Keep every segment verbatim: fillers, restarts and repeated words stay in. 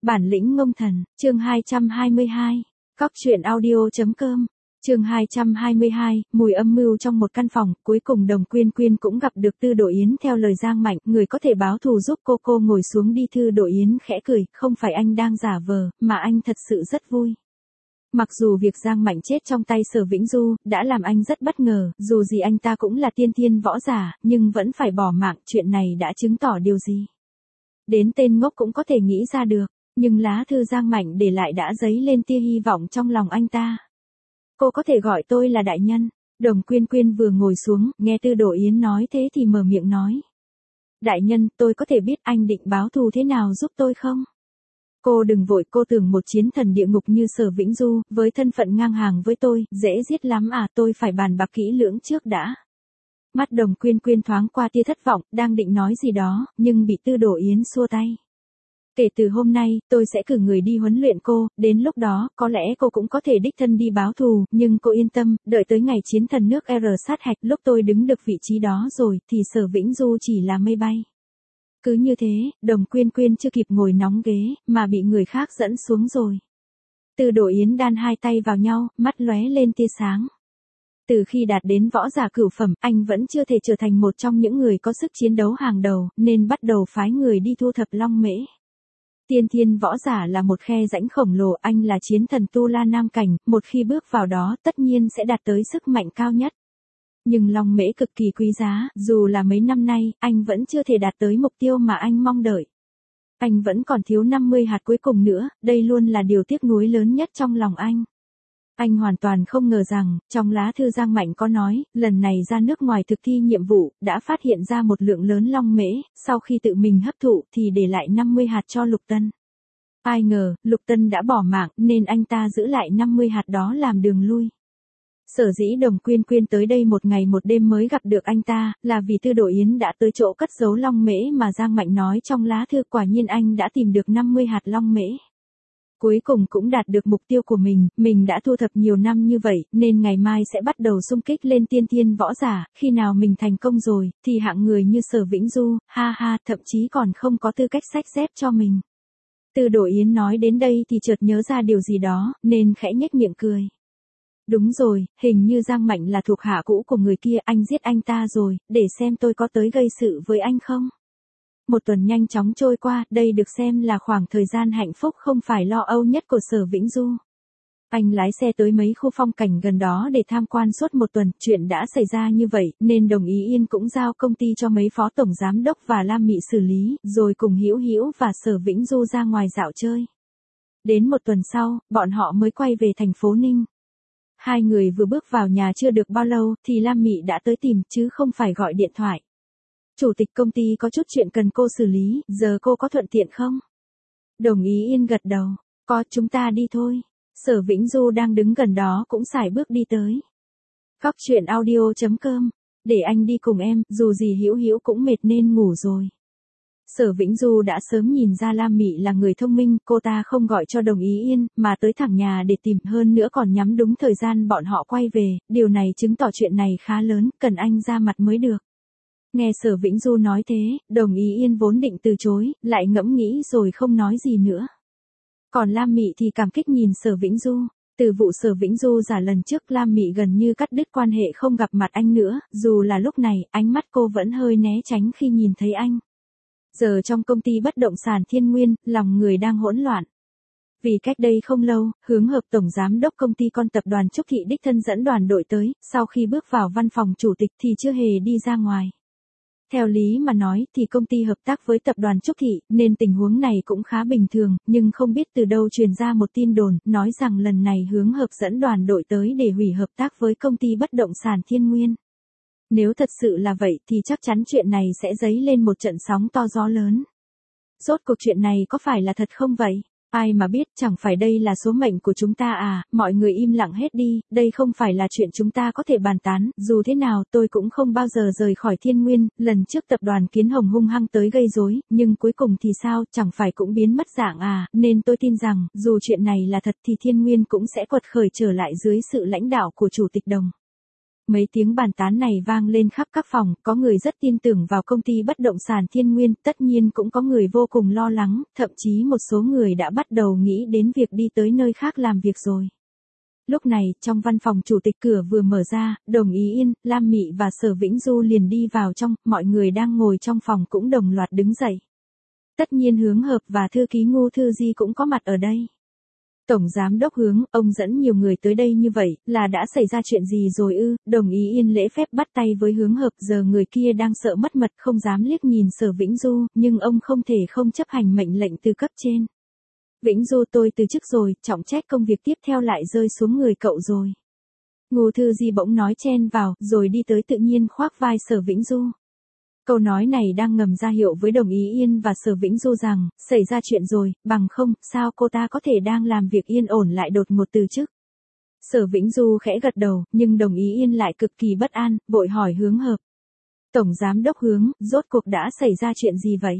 Bản lĩnh ngông thần, chương hai trăm hai mươi hai. Cóc truyện audio.com. Chương hai trăm hai mươi hai, mùi âm mưu trong một căn phòng, cuối cùng Đồng Quyên Quyên cũng gặp được Tư Đồ Yến theo lời Giang Mạnh, người có thể báo thù giúp cô. Cô ngồi xuống đi. Tư Đồ Yến khẽ cười, không phải anh đang giả vờ, mà anh thật sự rất vui. Mặc dù việc Giang Mạnh chết trong tay Sở Vĩnh Du đã làm anh rất bất ngờ, dù gì anh ta cũng là tiên thiên võ giả, nhưng vẫn phải bỏ mạng, chuyện này đã chứng tỏ điều gì? Đến tên ngốc cũng có thể nghĩ ra được, nhưng lá thư Giang Mạnh để lại đã dấy lên tia hy vọng trong lòng anh ta. Cô có thể gọi tôi là đại nhân. Đồng Quyên Quyên vừa ngồi xuống, nghe Tư Đồ Yến nói thế thì mở miệng nói. Đại nhân, tôi có thể biết anh định báo thù thế nào giúp tôi không? Cô đừng vội, cô tưởng một chiến thần địa ngục như Sở Vĩnh Du, với thân phận ngang hàng với tôi, dễ giết lắm à, tôi phải bàn bạc kỹ lưỡng trước đã. Mắt Đồng Quyên Quyên thoáng qua tia thất vọng, đang định nói gì đó, nhưng bị Tư Đồ Yến xua tay. Kể từ hôm nay, tôi sẽ cử người đi huấn luyện cô, đến lúc đó, có lẽ cô cũng có thể đích thân đi báo thù, nhưng cô yên tâm, đợi tới ngày chiến thần nước R sát hạch, lúc tôi đứng được vị trí đó rồi, thì Sở Vĩnh Du chỉ là mây bay. Cứ như thế, Đồng Quyên Quyên chưa kịp ngồi nóng ghế, mà bị người khác dẫn xuống rồi. Tư Đồ Yến đan hai tay vào nhau, mắt lóe lên tia sáng. Từ khi đạt đến võ giả cửu phẩm, anh vẫn chưa thể trở thành một trong những người có sức chiến đấu hàng đầu, nên bắt đầu phái người đi thu thập long mễ. Tiên thiên võ giả là một khe rãnh khổng lồ, anh là chiến thần Tu La Nam Cảnh, một khi bước vào đó tất nhiên sẽ đạt tới sức mạnh cao nhất. Nhưng long mễ cực kỳ quý giá, dù là mấy năm nay, anh vẫn chưa thể đạt tới mục tiêu mà anh mong đợi. Anh vẫn còn thiếu năm mươi hạt cuối cùng nữa, đây luôn là điều tiếc nuối lớn nhất trong lòng anh. Anh hoàn toàn không ngờ rằng, trong lá thư Giang Mạnh có nói, lần này ra nước ngoài thực thi nhiệm vụ, đã phát hiện ra một lượng lớn long mễ, sau khi tự mình hấp thụ thì để lại năm mươi hạt cho Lục Tân. Ai ngờ, Lục Tân đã bỏ mạng, nên anh ta giữ lại năm mươi hạt đó làm đường lui. Sở dĩ Đồng Quyên Quyên tới đây một ngày một đêm mới gặp được anh ta, là vì Tư Đồ Yến đã tới chỗ cất giấu long mễ mà Giang Mạnh nói trong lá thư, quả nhiên anh đã tìm được năm mươi hạt long mễ. Cuối cùng cũng đạt được mục tiêu của mình, mình đã thu thập nhiều năm như vậy, nên ngày mai sẽ bắt đầu xung kích lên tiên thiên võ giả, khi nào mình thành công rồi, thì hạng người như Sở Vĩnh Du, ha ha, thậm chí còn không có tư cách xách dép cho mình. Tư Đồ Yến nói đến đây thì chợt nhớ ra điều gì đó, nên khẽ nhếch miệng cười. Đúng rồi, hình như Giang Mạnh là thuộc hạ cũ của người kia, anh giết anh ta rồi, để xem tôi có tới gây sự với anh không? Một tuần nhanh chóng trôi qua, đây được xem là khoảng thời gian hạnh phúc không phải lo âu nhất của Sở Vĩnh Du. Anh lái xe tới mấy khu phong cảnh gần đó để tham quan suốt một tuần, chuyện đã xảy ra như vậy, nên Đồng Ý Yên cũng giao công ty cho mấy phó tổng giám đốc và Lam Mị xử lý, rồi cùng Hữu Hữu và Sở Vĩnh Du ra ngoài dạo chơi. Đến một tuần sau, bọn họ mới quay về thành phố Ninh. Hai người vừa bước vào nhà chưa được bao lâu, thì Lam Mị đã tới tìm, chứ không phải gọi điện thoại. Chủ tịch công ty có chút chuyện cần cô xử lý, giờ cô có thuận tiện không? Đồng Ý Yên gật đầu, có, chúng ta đi thôi. Sở Vĩnh Du đang đứng gần đó cũng sải bước đi tới. Cóc truyện audio.com, để anh đi cùng em, dù gì Hữu Hữu cũng mệt nên ngủ rồi. Sở Vĩnh Du đã sớm nhìn ra Lam Mị là người thông minh, cô ta không gọi cho Đồng Ý Yên, mà tới thẳng nhà để tìm, hơn nữa còn nhắm đúng thời gian bọn họ quay về, điều này chứng tỏ chuyện này khá lớn, cần anh ra mặt mới được. Nghe Sở Vĩnh Du nói thế, Đồng Ý Yên vốn định từ chối, lại ngẫm nghĩ rồi không nói gì nữa. Còn Lam Mị thì cảm kích nhìn Sở Vĩnh Du. Từ vụ Sở Vĩnh Du giả lần trước, Lam Mị gần như cắt đứt quan hệ không gặp mặt anh nữa, dù là lúc này, ánh mắt cô vẫn hơi né tránh khi nhìn thấy anh. Giờ trong công ty bất động sản Thiên Nguyên, lòng người đang hỗn loạn. Vì cách đây không lâu, Hướng Hợp tổng giám đốc công ty con tập đoàn Trúc Thị đích thân dẫn đoàn đội tới, sau khi bước vào văn phòng chủ tịch thì chưa hề đi ra ngoài. Theo lý mà nói thì công ty hợp tác với tập đoàn Trúc Thị, nên tình huống này cũng khá bình thường, nhưng không biết từ đâu truyền ra một tin đồn, nói rằng lần này Hướng Hợp dẫn đoàn đội tới để hủy hợp tác với công ty bất động sản Thiên Nguyên. Nếu thật sự là vậy thì chắc chắn chuyện này sẽ dấy lên một trận sóng to gió lớn. Rốt cuộc chuyện này có phải là thật không vậy? Ai mà biết, chẳng phải đây là số mệnh của chúng ta à? Mọi người im lặng hết đi, đây không phải là chuyện chúng ta có thể bàn tán, dù thế nào tôi cũng không bao giờ rời khỏi Thiên Nguyên, lần trước tập đoàn Kiến Hồng hung hăng tới gây rối, nhưng cuối cùng thì sao, chẳng phải cũng biến mất dạng à, nên tôi tin rằng, dù chuyện này là thật thì Thiên Nguyên cũng sẽ quật khởi trở lại dưới sự lãnh đạo của Chủ tịch Đồng. Mấy tiếng bàn tán này vang lên khắp các phòng, có người rất tin tưởng vào công ty bất động sản Thiên Nguyên, tất nhiên cũng có người vô cùng lo lắng, thậm chí một số người đã bắt đầu nghĩ đến việc đi tới nơi khác làm việc rồi. Lúc này, trong văn phòng chủ tịch cửa vừa mở ra, Đồng Ý Yên, Lam Mị và Sở Vĩnh Du liền đi vào trong, mọi người đang ngồi trong phòng cũng đồng loạt đứng dậy. Tất nhiên Hướng Hợp và thư ký Ngô Thư Di cũng có mặt ở đây. Tổng giám đốc Hướng, ông dẫn nhiều người tới đây như vậy, là đã xảy ra chuyện gì rồi ư? Đồng Ý Yên lễ phép bắt tay với Hướng Hợp, giờ người kia đang sợ mất mật không dám liếc nhìn Sở Vĩnh Du, nhưng ông không thể không chấp hành mệnh lệnh từ cấp trên. Vĩnh Du, tôi từ chức rồi, trọng trách công việc tiếp theo lại rơi xuống người cậu rồi. Ngô Thư Di bỗng nói chen vào, rồi đi tới tự nhiên khoác vai Sở Vĩnh Du. Câu nói này đang ngầm ra hiệu với Đồng Ý Yên và Sở Vĩnh Du rằng, xảy ra chuyện rồi, bằng không, sao cô ta có thể đang làm việc yên ổn lại đột ngột từ chức. Sở Vĩnh Du khẽ gật đầu, nhưng Đồng Ý Yên lại cực kỳ bất an, vội hỏi Hướng Hợp. Tổng giám đốc Hướng, rốt cuộc đã xảy ra chuyện gì vậy?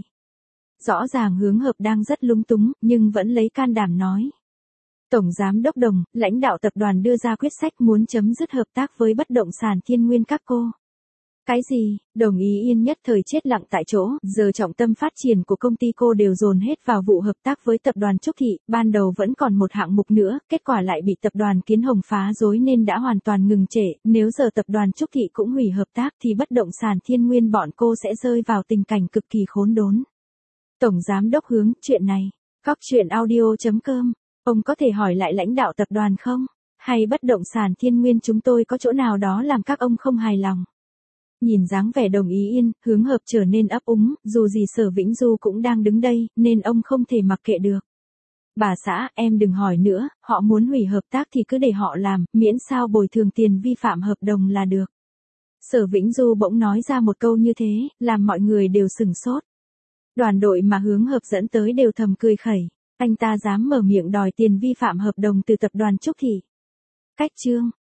Rõ ràng Hướng Hợp đang rất lúng túng, nhưng vẫn lấy can đảm nói. Tổng giám đốc Đồng, lãnh đạo tập đoàn đưa ra quyết sách muốn chấm dứt hợp tác với bất động sản Thiên Nguyên các cô. Cái gì? Đồng Ý Yên nhất thời chết lặng tại chỗ, giờ trọng tâm phát triển của công ty cô đều dồn hết vào vụ hợp tác với tập đoàn Trúc Thị, ban đầu vẫn còn một hạng mục nữa, kết quả lại bị tập đoàn Kiến Hồng phá rối nên đã hoàn toàn ngừng trệ, nếu giờ tập đoàn Trúc Thị cũng hủy hợp tác thì bất động sản Thiên Nguyên bọn cô sẽ rơi vào tình cảnh cực kỳ khốn đốn. Tổng giám đốc Hướng, chuyện này, Cóc Truyện Audio chấm com, ông có thể hỏi lại lãnh đạo tập đoàn không? Hay bất động sản Thiên Nguyên chúng tôi có chỗ nào đó làm các ông không hài lòng? Nhìn dáng vẻ Đồng Ý Yên, Hướng Hợp trở nên ấp úng, dù gì Sở Vĩnh Du cũng đang đứng đây, nên ông không thể mặc kệ được. Bà xã, em đừng hỏi nữa, họ muốn hủy hợp tác thì cứ để họ làm, miễn sao bồi thường tiền vi phạm hợp đồng là được. Sở Vĩnh Du bỗng nói ra một câu như thế, làm mọi người đều sửng sốt. Đoàn đội mà Hướng Hợp dẫn tới đều thầm cười khẩy, anh ta dám mở miệng đòi tiền vi phạm hợp đồng từ tập đoàn Trúc Thị. Cách chương